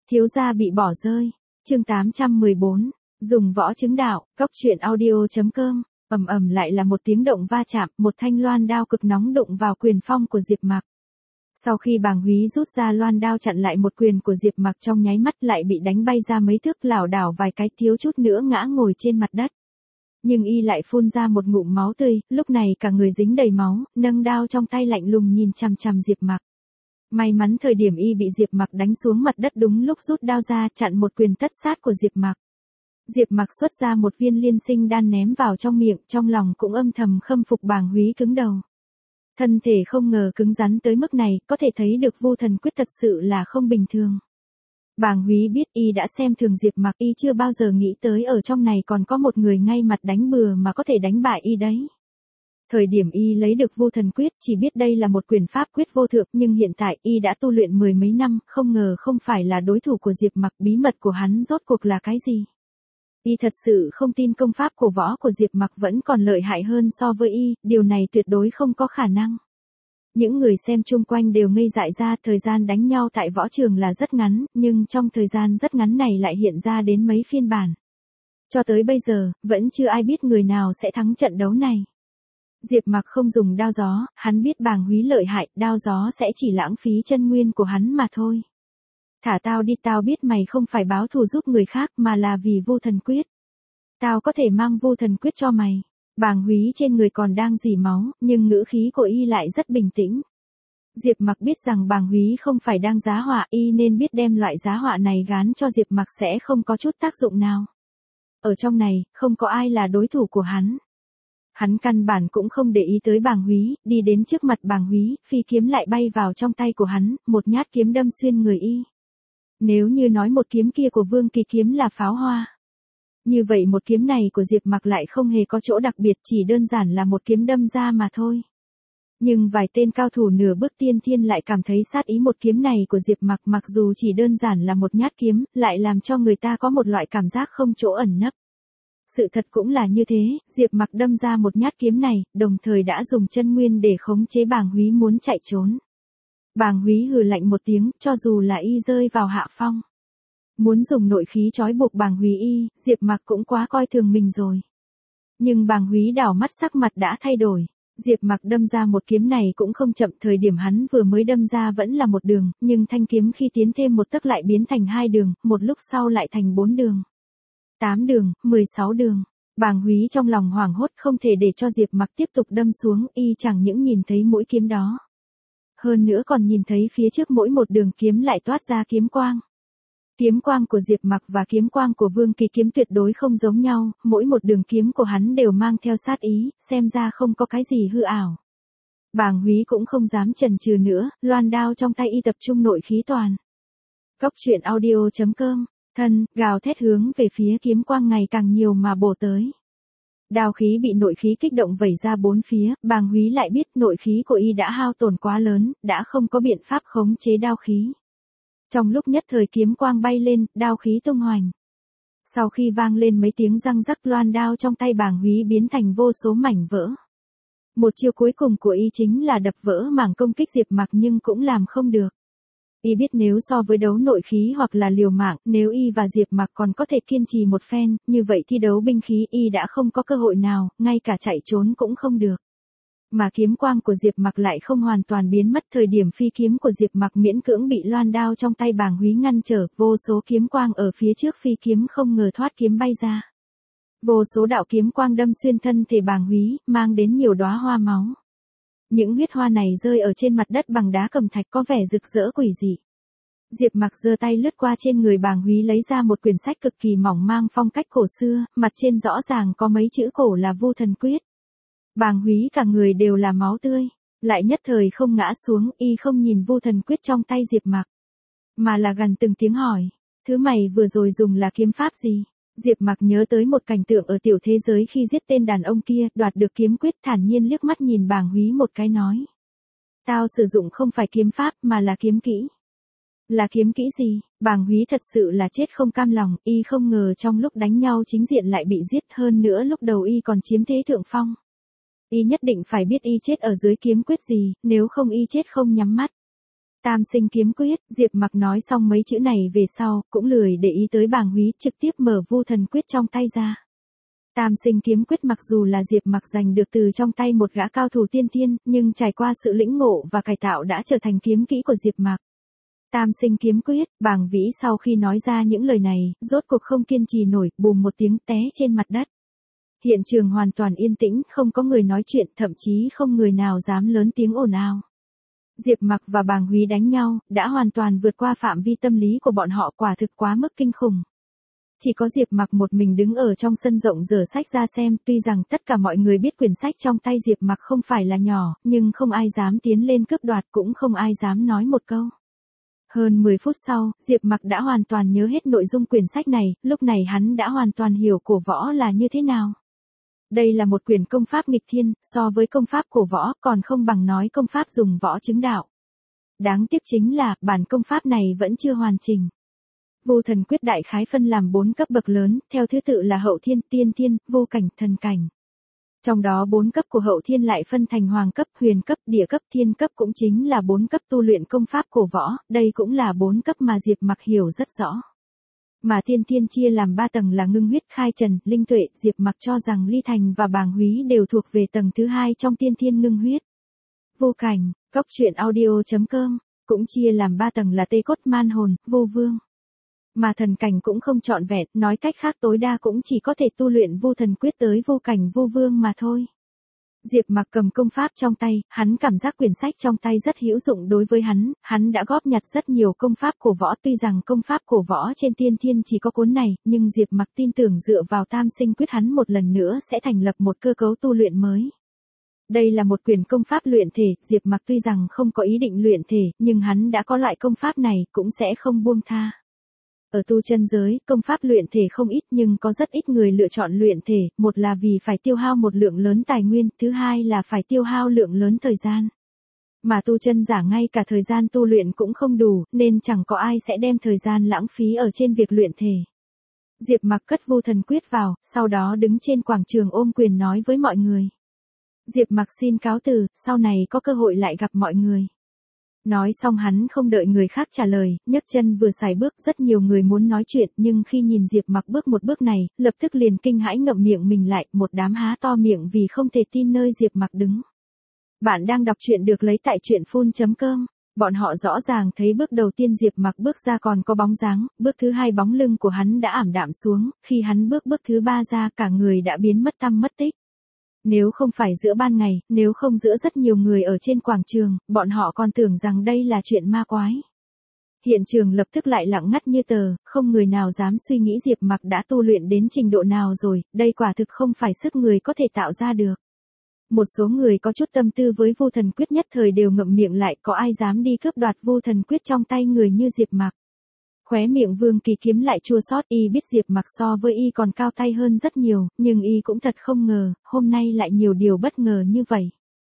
Thiếu gia bị bỏ rơi. Chương 814. Dùng võ chứng đạo. Cốc truyện audio.com. Ầm ầm lại là một tiếng động va chạm, một thanh loan đao cực nóng đụng vào quyền phong của Diệp Mặc. Sau khi Bàng Húy rút ra loan đao chặn lại một quyền của Diệp Mặc, trong nháy mắt lại bị đánh bay ra mấy thước, lảo đảo vài cái, thiếu chút nữa ngã ngồi trên mặt đất. Nhưng y lại phun ra một ngụm máu tươi, lúc này cả người dính đầy máu, nâng đao trong tay lạnh lùng nhìn chằm chằm Diệp Mặc. May mắn thời điểm y bị Diệp Mặc đánh xuống mặt đất đúng lúc rút đao ra chặn một quyền tất sát của Diệp Mặc. Diệp Mặc xuất ra một viên liên sinh đan ném vào trong miệng, trong lòng cũng âm thầm khâm phục Bàng Húy cứng đầu. Thân thể không ngờ cứng rắn tới mức này, có thể thấy được Vô Thần Quyết thật sự là không bình thường. Bàng Húy biết y đã xem thường Diệp Mặc, y chưa bao giờ nghĩ tới ở trong này còn có một người ngay mặt đánh bừa mà có thể đánh bại y đấy. Thời điểm y lấy được Vô Thần Quyết, chỉ biết đây là một quyền pháp quyết vô thượng, nhưng hiện tại y đã tu luyện mười mấy năm, không ngờ không phải là đối thủ của Diệp Mặc. Bí mật của hắn rốt cuộc là cái gì? Y thật sự không tin công pháp cổ võ của Diệp Mặc vẫn còn lợi hại hơn so với y, điều này tuyệt đối không có khả năng. Những người xem chung quanh đều ngây dại ra, thời gian đánh nhau tại võ trường là rất ngắn, nhưng trong thời gian rất ngắn này lại hiện ra đến mấy phiên bản. Cho tới bây giờ, vẫn chưa ai biết người nào sẽ thắng trận đấu này. Diệp Mặc không dùng đao gió, hắn biết Bàng Húy lợi hại, đao gió sẽ chỉ lãng phí chân nguyên của hắn mà thôi. Thả tao đi, tao biết mày không phải báo thù giúp người khác mà là vì Vô Thần Quyết. Tao có thể mang Vô Thần Quyết cho mày. Bàng Húy trên người còn đang rỉ máu, nhưng ngữ khí của y lại rất bình tĩnh. Diệp Mặc biết rằng Bàng Húy không phải đang giá họa, y nên biết đem loại giá họa này gán cho Diệp Mặc sẽ không có chút tác dụng nào. Ở trong này, không có ai là đối thủ của hắn. Hắn căn bản cũng không để ý tới Bàng Húy, đi đến trước mặt Bàng Húy, phi kiếm lại bay vào trong tay của hắn, một nhát kiếm đâm xuyên người y. Nếu như nói một kiếm kia của Vương Kỳ kiếm là pháo hoa, như vậy một kiếm này của Diệp Mặc lại không hề có chỗ đặc biệt, chỉ đơn giản là một kiếm đâm ra mà thôi. Nhưng vài tên cao thủ nửa bước tiên thiên lại cảm thấy sát ý một kiếm này của Diệp Mặc, mặc dù chỉ đơn giản là một nhát kiếm, lại làm cho người ta có một loại cảm giác không chỗ ẩn nấp. Sự thật cũng là như thế, Diệp Mặc đâm ra một nhát kiếm này, đồng thời đã dùng chân nguyên để khống chế Bàng Húy muốn chạy trốn. Bàng Húy hừ lạnh một tiếng, cho dù là y rơi vào hạ phong, muốn dùng nội khí trói buộc Bàng Húy y, Diệp Mặc cũng quá coi thường mình rồi. Nhưng Bàng Húy đảo mắt sắc mặt đã thay đổi. Diệp Mặc đâm ra một kiếm này cũng không chậm, thời điểm hắn vừa mới đâm ra vẫn là một đường, nhưng thanh kiếm khi tiến thêm một tấc lại biến thành 2 đường, một lúc sau lại thành 4 đường. 8 đường, 16 đường. Bàng Húy trong lòng hoảng hốt, không thể để cho Diệp Mặc tiếp tục đâm xuống, y chẳng những nhìn thấy mũi kiếm đó, hơn nữa còn nhìn thấy phía trước mỗi một đường kiếm lại toát ra kiếm quang. Kiếm quang của Diệp Mặc và kiếm quang của Vương Kỳ kiếm tuyệt đối không giống nhau, mỗi một đường kiếm của hắn đều mang theo sát ý, xem ra không có cái gì hư ảo. Bàng Húy cũng không dám chần chừ nữa, loan đao trong tay y tập trung nội khí toàn. Cốc truyện audio.com. Thân, gào thét hướng về phía kiếm quang ngày càng nhiều mà bổ tới. Đao khí bị nội khí kích động vẩy ra bốn phía, Bàng Húy lại biết nội khí của y đã hao tổn quá lớn, đã không có biện pháp khống chế đao khí. Trong lúc nhất thời kiếm quang bay lên, đao khí tung hoành. Sau khi vang lên mấy tiếng răng rắc, loan đao trong tay Bàng Húy biến thành vô số mảnh vỡ. Một chiêu cuối cùng của y chính là đập vỡ mảng công kích Diệp Mặc, nhưng cũng làm không được. Y biết nếu so với đấu nội khí hoặc là liều mạng, nếu y và Diệp Mặc còn có thể kiên trì một phen, như vậy thi đấu binh khí y đã không có cơ hội nào, ngay cả chạy trốn cũng không được. Mà kiếm quang của Diệp Mặc lại không hoàn toàn biến mất, thời điểm phi kiếm của Diệp Mặc miễn cưỡng bị loan đao trong tay Bàng Húy ngăn trở, vô số kiếm quang ở phía trước phi kiếm không ngờ thoát kiếm bay ra. Vô số đạo kiếm quang đâm xuyên thân thể Bàng Húy, mang đến nhiều đóa hoa máu. Những huyết hoa này rơi ở trên mặt đất bằng đá cẩm thạch có vẻ rực rỡ quỷ dị. Diệp Mặc giơ tay lướt qua trên người Bàng Húy, lấy ra một quyển sách cực kỳ mỏng mang phong cách cổ xưa, mặt trên rõ ràng có mấy chữ cổ là Vô Thần Quyết. Bàng Húy cả người đều là máu tươi, lại nhất thời không ngã xuống, y không nhìn Vô Thần Quyết trong tay Diệp Mặc, mà là gằn từng tiếng hỏi, thứ mày vừa rồi dùng là kiếm pháp gì? Diệp Mặc nhớ tới một cảnh tượng ở tiểu thế giới khi giết tên đàn ông kia, đoạt được kiếm quyết, thản nhiên liếc mắt nhìn Bàng Húy một cái nói. Tao sử dụng không phải kiếm pháp mà là kiếm kỹ. Là kiếm kỹ gì? Bàng Húy thật sự là chết không cam lòng, y không ngờ trong lúc đánh nhau chính diện lại bị giết, hơn nữa lúc đầu y còn chiếm thế thượng phong. Y nhất định phải biết y chết ở dưới kiếm quyết gì, nếu không y chết không nhắm mắt. Tam sinh kiếm quyết, Diệp Mặc nói xong mấy chữ này về sau, cũng lười để ý tới Bàng Húy, trực tiếp mở Vu Thần Quyết trong tay ra. Tam sinh kiếm quyết mặc dù là Diệp Mặc giành được từ trong tay một gã cao thủ tiên thiên, nhưng trải qua sự lĩnh ngộ và cải tạo đã trở thành kiếm kỹ của Diệp Mặc. Tam sinh kiếm quyết, Bàng Vĩ sau khi nói ra những lời này, rốt cuộc không kiên trì nổi, bùm một tiếng té trên mặt đất. Hiện trường hoàn toàn yên tĩnh, không có người nói chuyện, thậm chí không người nào dám lớn tiếng ồn ào. Diệp Mặc và Bàng Húy đánh nhau, đã hoàn toàn vượt qua phạm vi tâm lý của bọn họ, quả thực quá mức kinh khủng. Chỉ có Diệp Mặc một mình đứng ở trong sân rộng giở sách ra xem, tuy rằng tất cả mọi người biết quyển sách trong tay Diệp Mặc không phải là nhỏ, nhưng không ai dám tiến lên cướp đoạt, cũng không ai dám nói một câu. Hơn 10 phút sau, Diệp Mặc đã hoàn toàn nhớ hết nội dung quyển sách này, lúc này hắn đã hoàn toàn hiểu cổ võ là như thế nào. Đây là một quyển công pháp nghịch thiên, so với công pháp cổ võ còn không bằng nói công pháp dùng võ chứng đạo. Đáng tiếc chính là, bản công pháp này vẫn chưa hoàn chỉnh. Vu Thần Quyết đại khái phân làm 4 cấp bậc lớn, theo thứ tự là hậu thiên, tiên thiên, vô cảnh, thần cảnh. Trong đó 4 cấp của hậu thiên lại phân thành hoàng cấp, huyền cấp, địa cấp, thiên cấp cũng chính là 4 cấp tu luyện công pháp cổ võ, đây cũng là 4 cấp mà Diệp Mặc hiểu rất rõ. Mà tiên thiên chia làm 3 tầng là ngưng huyết, khai trần, linh tuệ, Diệp Mặc cho rằng Ly Thành và Bàng Húy đều thuộc về tầng thứ 2 trong tiên thiên ngưng huyết. Vô cảnh, góc truyện audio.com, cũng chia làm 3 tầng là tê cốt, man hồn, vô vương. Mà thần cảnh cũng không trọn vẹn, nói cách khác tối đa cũng chỉ có thể tu luyện Vu Thần Quyết tới vô cảnh vô vương mà thôi. Diệp Mặc cầm công pháp trong tay, hắn cảm giác quyển sách trong tay rất hữu dụng đối với hắn đã góp nhặt rất nhiều công pháp cổ võ, tuy rằng công pháp cổ võ trên tiên thiên chỉ có cuốn này, nhưng Diệp Mặc tin tưởng dựa vào Tam sinh quyết hắn một lần nữa sẽ thành lập một cơ cấu tu luyện mới. Đây là một quyển công pháp luyện thể, Diệp Mặc tuy rằng không có ý định luyện thể, nhưng hắn đã có loại công pháp này, cũng sẽ không buông tha. Ở tu chân giới, công pháp luyện thể không ít nhưng có rất ít người lựa chọn luyện thể, một là vì phải tiêu hao một lượng lớn tài nguyên, thứ hai là phải tiêu hao lượng lớn thời gian. Mà tu chân giả ngay cả thời gian tu luyện cũng không đủ, nên chẳng có ai sẽ đem thời gian lãng phí ở trên việc luyện thể. Diệp Mặc cất Vu Thần Quyết vào, sau đó đứng trên quảng trường ôm quyền nói với mọi người. Diệp Mặc xin cáo từ, sau này có cơ hội lại gặp mọi người. Nói xong hắn không đợi người khác trả lời, nhấc chân vừa xài bước, rất nhiều người muốn nói chuyện, nhưng khi nhìn Diệp Mặc bước một bước này, lập tức liền kinh hãi ngậm miệng mình lại, một đám há to miệng vì không thể tin nơi Diệp Mặc đứng. Bạn đang đọc truyện được lấy tại truyện.com. Bọn họ rõ ràng thấy bước đầu tiên Diệp Mặc bước ra còn có bóng dáng, bước thứ hai bóng lưng của hắn đã ảm đạm xuống, khi hắn bước thứ ba ra cả người đã biến mất tăm mất tích. Nếu không phải giữa ban ngày, nếu không giữa rất nhiều người ở trên quảng trường, bọn họ còn tưởng rằng đây là chuyện ma quái. Hiện trường lập tức lại lặng ngắt như tờ, không người nào dám suy nghĩ Diệp Mặc đã tu luyện đến trình độ nào rồi, đây quả thực không phải sức người có thể tạo ra được. Một số người có chút tâm tư với Vu Thần Quyết nhất thời đều ngậm miệng lại, có ai dám đi cướp đoạt Vu Thần Quyết trong tay người như Diệp Mặc. Khóe miệng Vương Kỳ Kiếm lại chua xót, y biết Diệp Mặc so với y còn cao tay hơn rất nhiều, nhưng y cũng thật không ngờ, hôm nay lại nhiều điều bất ngờ như vậy.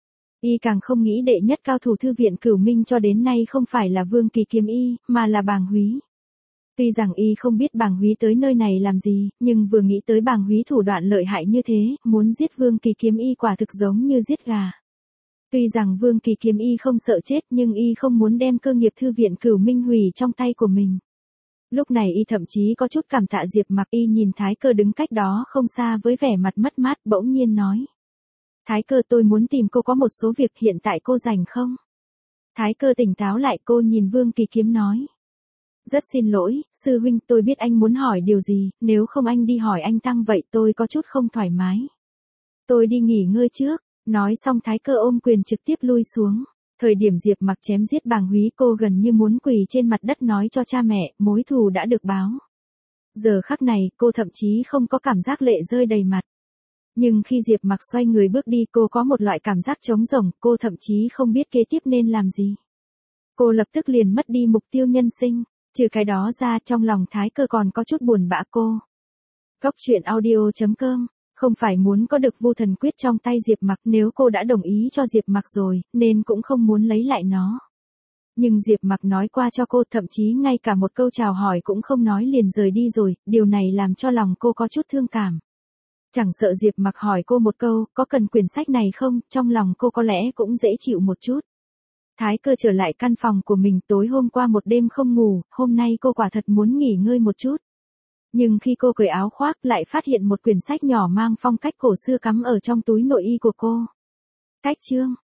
Y càng không nghĩ đệ nhất cao thủ thư viện Cửu Minh cho đến nay không phải là Vương Kỳ Kiếm y, mà là Bàng Húy. Tuy rằng y không biết Bàng Húy tới nơi này làm gì, nhưng vừa nghĩ tới Bàng Húy thủ đoạn lợi hại như thế, muốn giết Vương Kỳ Kiếm y quả thực giống như giết gà. Tuy rằng Vương Kỳ Kiếm y không sợ chết, nhưng y không muốn đem cơ nghiệp thư viện Cửu Minh hủy trong tay của mình. Lúc này y thậm chí có chút cảm tạ Diệp Mặc, y nhìn Thái Cơ đứng cách đó không xa với vẻ mặt mất mát, bỗng nhiên nói. Thái Cơ, tôi muốn tìm cô có một số việc, hiện tại cô rảnh không? Thái Cơ tỉnh táo lại, cô nhìn Vương Kỳ Kiếm nói. Rất xin lỗi, sư huynh, tôi biết anh muốn hỏi điều gì, nếu không anh đi hỏi anh Tăng vậy tôi có chút không thoải mái. Tôi đi nghỉ ngơi trước, nói xong Thái Cơ ôm quyền trực tiếp lui xuống. Thời điểm Diệp Mặc chém giết Bàng Húy cô gần như muốn quỳ trên mặt đất nói cho cha mẹ, mối thù đã được báo. Giờ khắc này cô thậm chí không có cảm giác lệ rơi đầy mặt. Nhưng khi Diệp Mặc xoay người bước đi cô có một loại cảm giác trống rỗng, cô thậm chí không biết kế tiếp nên làm gì. Cô lập tức liền mất đi mục tiêu nhân sinh, trừ cái đó ra trong lòng Thái Cơ còn có chút buồn bã cô. Góc truyện audio.com. Không phải muốn có được Vu Thần Quyết trong tay Diệp Mặc, nếu cô đã đồng ý cho Diệp Mặc rồi, nên cũng không muốn lấy lại nó. Nhưng Diệp Mặc nói qua cho cô, thậm chí ngay cả một câu chào hỏi cũng không nói liền rời đi rồi, điều này làm cho lòng cô có chút thương cảm. Chẳng sợ Diệp Mặc hỏi cô một câu, có cần quyển sách này không, trong lòng cô có lẽ cũng dễ chịu một chút. Thái Cơ trở lại căn phòng của mình, tối hôm qua một đêm không ngủ, hôm nay cô quả thật muốn nghỉ ngơi một chút. Nhưng khi cô cởi áo khoác lại phát hiện một quyển sách nhỏ mang phong cách cổ xưa cắm ở trong túi nội y của cô. Cách chương